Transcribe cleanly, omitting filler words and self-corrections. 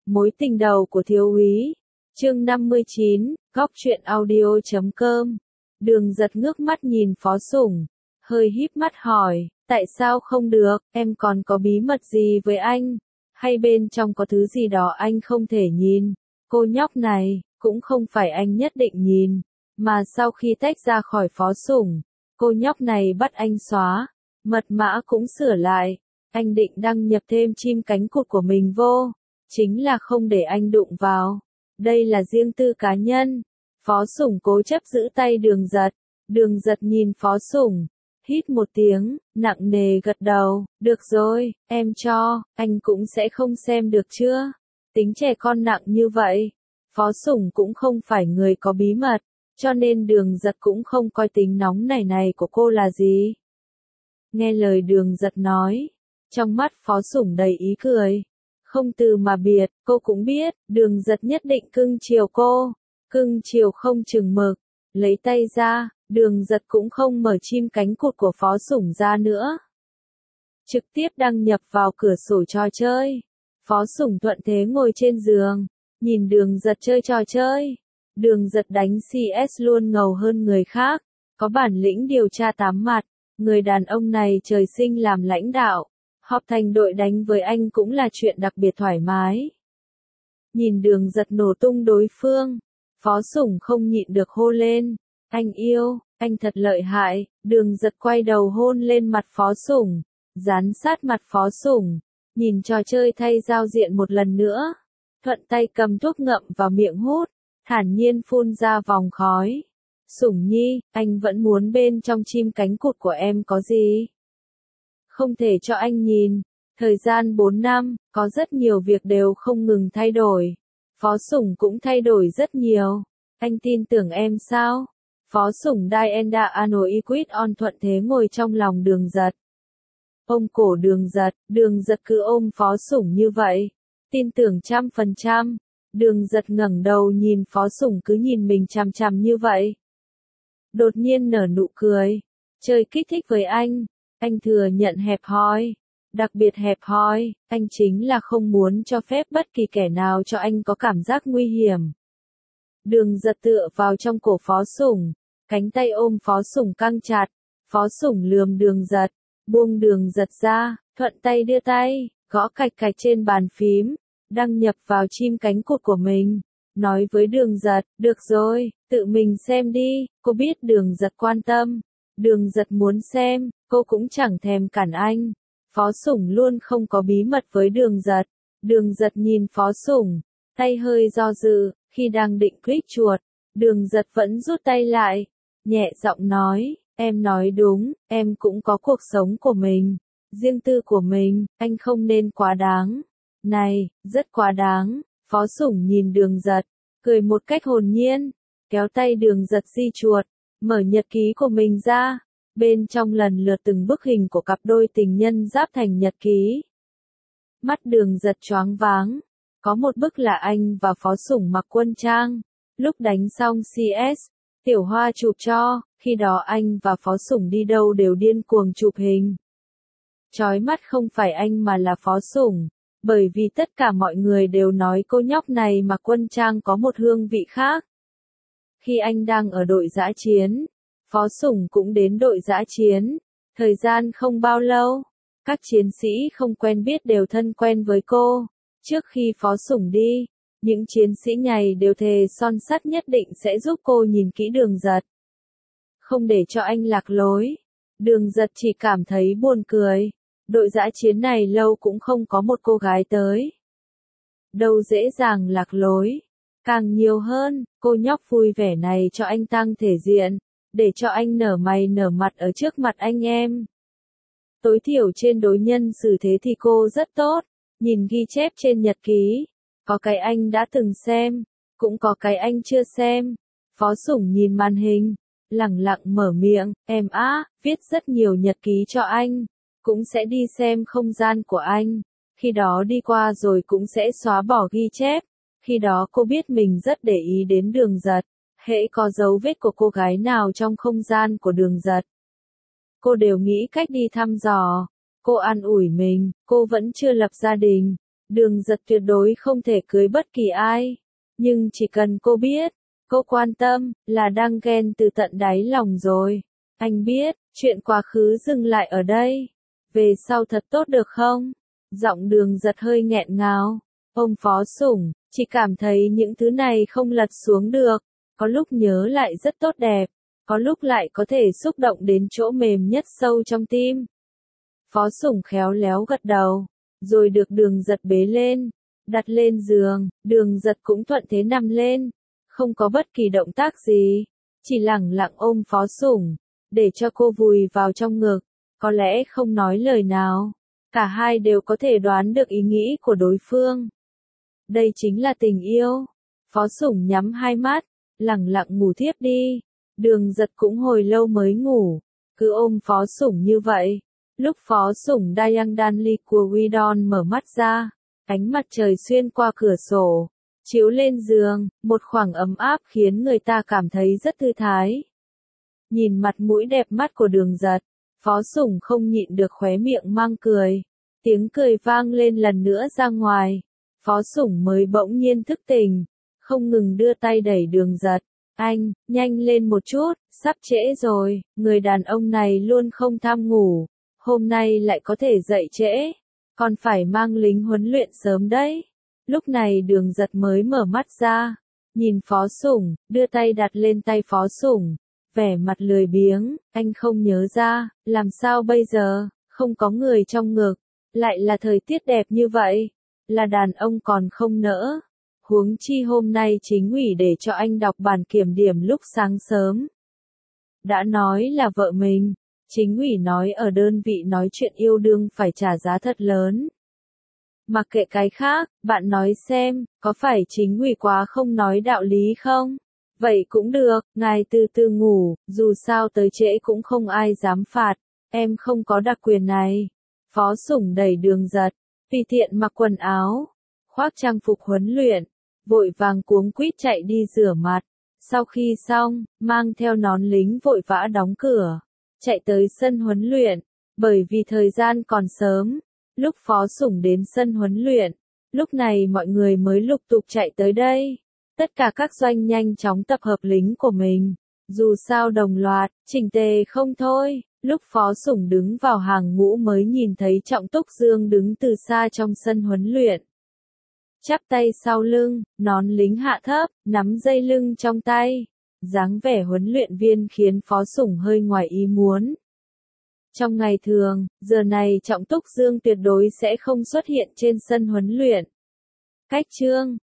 Mối tình đầu của thiếu úy. Chương 59, góc truyện audio.com. Đường Giật ngước mắt nhìn Phó Sủng, hơi híp mắt hỏi, tại sao không được, em còn có bí mật gì với anh? Hay bên trong có thứ gì đó anh không thể nhìn? Cô nhóc này, cũng không phải anh nhất định nhìn, mà sau khi tách ra khỏi Phó Sủng, cô nhóc này bắt anh xóa, mật mã cũng sửa lại, anh định đăng nhập thêm chim cánh cụt của mình vô, chính là không để anh đụng vào. Đây là riêng tư cá nhân. Phó Sủng cố chấp giữ tay Đường Giật. Đường Giật nhìn Phó Sủng, hít một tiếng, nặng nề gật đầu, được rồi, em cho, anh cũng sẽ không xem được chưa? Tính trẻ con nặng như vậy. Phó Sủng cũng không phải người có bí mật, cho nên Đường Giật cũng không coi tính nóng này của cô là gì. Nghe lời Đường Giật nói, trong mắt Phó Sủng đầy ý cười. Không từ mà biệt, cô cũng biết, Đường Giật nhất định cưng chiều cô. Cưng chiều không chừng mực. Lấy tay ra, Đường Giật cũng không mở chim cánh cụt của Phó Sủng ra nữa. Trực tiếp đăng nhập vào cửa sổ trò chơi. Phó Sủng thuận thế ngồi trên giường, nhìn Đường Giật chơi trò chơi. Đường Giật đánh CS luôn ngầu hơn người khác, có bản lĩnh điều tra tám mặt. Người đàn ông này trời sinh làm lãnh đạo. Họp thành đội đánh với anh cũng là chuyện đặc biệt thoải mái. Nhìn Đường Giật nổ tung đối phương, Phó Sủng không nhịn được hô lên, anh yêu, anh thật lợi hại. Đường Giật quay đầu hôn lên mặt Phó Sủng, dán sát mặt Phó Sủng, nhìn trò chơi thay giao diện một lần nữa, thuận tay cầm thuốc ngậm vào miệng hút, thản nhiên phun ra vòng khói. Sủng nhi, anh vẫn muốn bên trong chim cánh cụt của em có gì? Không thể cho anh nhìn. Thời gian 4 năm, có rất nhiều việc đều không ngừng thay đổi. Phó Sủng cũng thay đổi rất nhiều. Anh tin tưởng em sao? Phó Sủng Dienda Anoiquid on thuận thế ngồi trong lòng Đường Giật. Ôm cổ Đường Giật cứ ôm Phó Sủng như vậy. Tin tưởng 100%. Đường Giật ngẩng đầu nhìn Phó Sủng cứ nhìn mình chằm chằm như vậy. Đột nhiên nở nụ cười. Chơi kích thích với anh thừa nhận hẹp hòi. Đặc biệt hẹp hòi, anh chính là không muốn cho phép bất kỳ kẻ nào cho anh có cảm giác nguy hiểm. Đường Giật tựa vào trong cổ Phó Sủng, cánh tay ôm Phó Sủng căng chặt. Phó Sủng lườm Đường Giật, buông Đường Giật ra, thuận tay đưa tay, gõ cạch cạch trên bàn phím, đăng nhập vào chim cánh cụt của mình. Nói với Đường Giật, được rồi, tự mình xem đi. Cô biết Đường Giật quan tâm. Đường Giật muốn xem, cô cũng chẳng thèm cản anh. Phó Sủng luôn không có bí mật với Đường Giật. Đường Giật nhìn Phó Sủng, tay hơi do dự, khi đang định click chuột, Đường Giật vẫn rút tay lại, nhẹ giọng nói, em nói đúng, em cũng có cuộc sống của mình, riêng tư của mình, anh không nên quá đáng. Này, rất quá đáng. Phó Sủng nhìn Đường Giật, cười một cách hồn nhiên, kéo tay Đường Giật di chuột, mở nhật ký của mình ra. Bên trong lần lượt từng bức hình của cặp đôi tình nhân ráp thành nhật ký. Mắt Đường Giật choáng váng. Có một bức là anh và Phó Sủng mặc quân trang. Lúc đánh xong CS, Tiểu Hoa chụp cho, khi đó anh và Phó Sủng đi đâu đều điên cuồng chụp hình. Chói mắt không phải anh mà là Phó Sủng, bởi vì tất cả mọi người đều nói cô nhóc này mặc quân trang có một hương vị khác. Khi anh đang ở đội dã chiến, Phó Sủng cũng đến đội dã chiến. Thời gian không bao lâu, các chiến sĩ không quen biết đều thân quen với cô. Trước khi Phó Sủng đi, những chiến sĩ nhảy đều thề son sắt nhất định sẽ giúp cô nhìn kỹ Đường Giật. Không để cho anh lạc lối. Đường Giật chỉ cảm thấy buồn cười. Đội dã chiến này lâu cũng không có một cô gái tới. Đâu dễ dàng lạc lối. Càng nhiều hơn, cô nhóc vui vẻ này cho anh tăng thể diện. Để cho anh nở mày nở mặt ở trước mặt anh em. Tối thiểu trên đối nhân xử thế thì cô rất tốt. Nhìn ghi chép trên nhật ký, có cái anh đã từng xem, cũng có cái anh chưa xem. Phó Sủng nhìn màn hình, lẳng lặng mở miệng, em á, viết rất nhiều nhật ký cho anh, cũng sẽ đi xem không gian của anh. Khi đó đi qua rồi cũng sẽ xóa bỏ ghi chép. Khi đó cô biết mình rất để ý đến Đường Giật. Hễ có dấu vết của cô gái nào trong không gian của Đường Giật, cô đều nghĩ cách đi thăm dò. Cô an ủi mình, cô vẫn chưa lập gia đình, Đường Giật tuyệt đối không thể cưới bất kỳ ai. Nhưng chỉ cần cô biết, cô quan tâm, là đang ghen từ tận đáy lòng rồi. Anh biết, chuyện quá khứ dừng lại ở đây. Về sau thật tốt được không? Giọng Đường Giật hơi nghẹn ngào. Ông Phó Sủng, chỉ cảm thấy những thứ này không lật xuống được. Có lúc nhớ lại rất tốt đẹp, có lúc lại có thể xúc động đến chỗ mềm nhất sâu trong tim. Phó Sủng khéo léo gật đầu, rồi được Đường Giật bế lên, đặt lên giường, Đường Giật cũng thuận thế nằm lên, không có bất kỳ động tác gì, chỉ lẳng lặng ôm Phó Sủng, để cho cô vùi vào trong ngực, có lẽ không nói lời nào, cả hai đều có thể đoán được ý nghĩ của đối phương. Đây chính là tình yêu. Phó Sủng nhắm hai mắt, lẳng lặng ngủ thiếp đi. Đường Giật cũng hồi lâu mới ngủ, cứ ôm Phó Sủng như vậy. Lúc Phó Sủng Dayang Danli của Widon mở mắt ra, ánh mặt trời xuyên qua cửa sổ, chiếu lên giường, một khoảng ấm áp khiến người ta cảm thấy rất thư thái. Nhìn mặt mũi đẹp mắt của Đường Giật, Phó Sủng không nhịn được khóe miệng mang cười. Tiếng cười vang lên lần nữa ra ngoài. Phó Sủng mới bỗng nhiên thức tỉnh, không ngừng đưa tay đẩy Đường Giật. Anh, nhanh lên một chút, sắp trễ rồi, người đàn ông này luôn không tham ngủ. Hôm nay lại có thể dậy trễ, còn phải mang lính huấn luyện sớm đấy. Lúc này Đường Giật mới mở mắt ra, nhìn Phó Sủng, đưa tay đặt lên tay Phó Sủng, vẻ mặt lười biếng, anh không nhớ ra, làm sao bây giờ, không có người trong ngực, lại là thời tiết đẹp như vậy, là đàn ông còn không nỡ. Huống chi hôm nay chính ủy để cho anh đọc bản kiểm điểm lúc sáng sớm. Đã nói là vợ mình, chính ủy nói ở đơn vị nói chuyện yêu đương phải trả giá thật lớn. Mặc kệ cái khác, bạn nói xem, có phải chính ủy quá không nói đạo lý không? Vậy cũng được, ngài từ từ ngủ, dù sao tới trễ cũng không ai dám phạt, em không có đặc quyền này. Phó Sủng đẩy Đường Giật, tùy tiện mặc quần áo, khoác trang phục huấn luyện, vội vàng cuống quýt chạy đi rửa mặt. Sau khi xong, mang theo nón lính vội vã đóng cửa, chạy tới sân huấn luyện, bởi vì thời gian còn sớm. Lúc Phó Sủng đến sân huấn luyện, lúc này mọi người mới lục tục chạy tới đây. Tất cả các doanh nhanh chóng tập hợp lính của mình, dù sao đồng loạt, chỉnh tề không thôi. Lúc Phó Sủng đứng vào hàng ngũ mới nhìn thấy Trọng Túc Dương đứng từ xa trong sân huấn luyện. Chắp tay sau lưng, nón lính hạ thấp, nắm dây lưng trong tay. Dáng vẻ huấn luyện viên khiến Phó Sủng hơi ngoài ý muốn. Trong ngày thường, giờ này Trọng Túc Dương tuyệt đối sẽ không xuất hiện trên sân huấn luyện. Cách chương